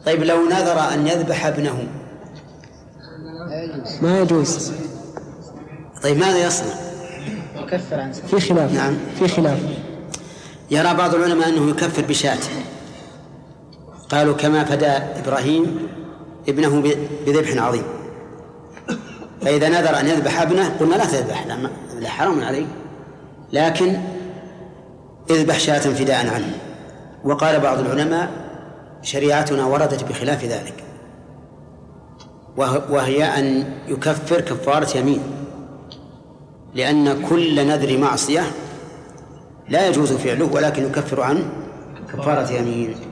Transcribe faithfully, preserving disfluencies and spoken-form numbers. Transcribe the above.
طيب لو نذر أن يذبح ابنه ما يجوز. طيب ماذا يصنع؟ يكفر عن سنة. في خلاف. نعم في خلاف. يرى بعض العلماء أنه يكفر بشاة، قالوا كما فدى إبراهيم ابنه بذبح عظيم، فإذا نذر أن يذبح ابنه قلنا لا تذبح، لا حرام عليه، لكن اذبح شاة فداء عنه. وقال بعض العلماء شريعتنا وردت بخلاف ذلك، وهي أن يكفر كفارة يمين، لأن كل نذر معصية لا يجوز فعله ولكن يكفر عنه كفارة يمين.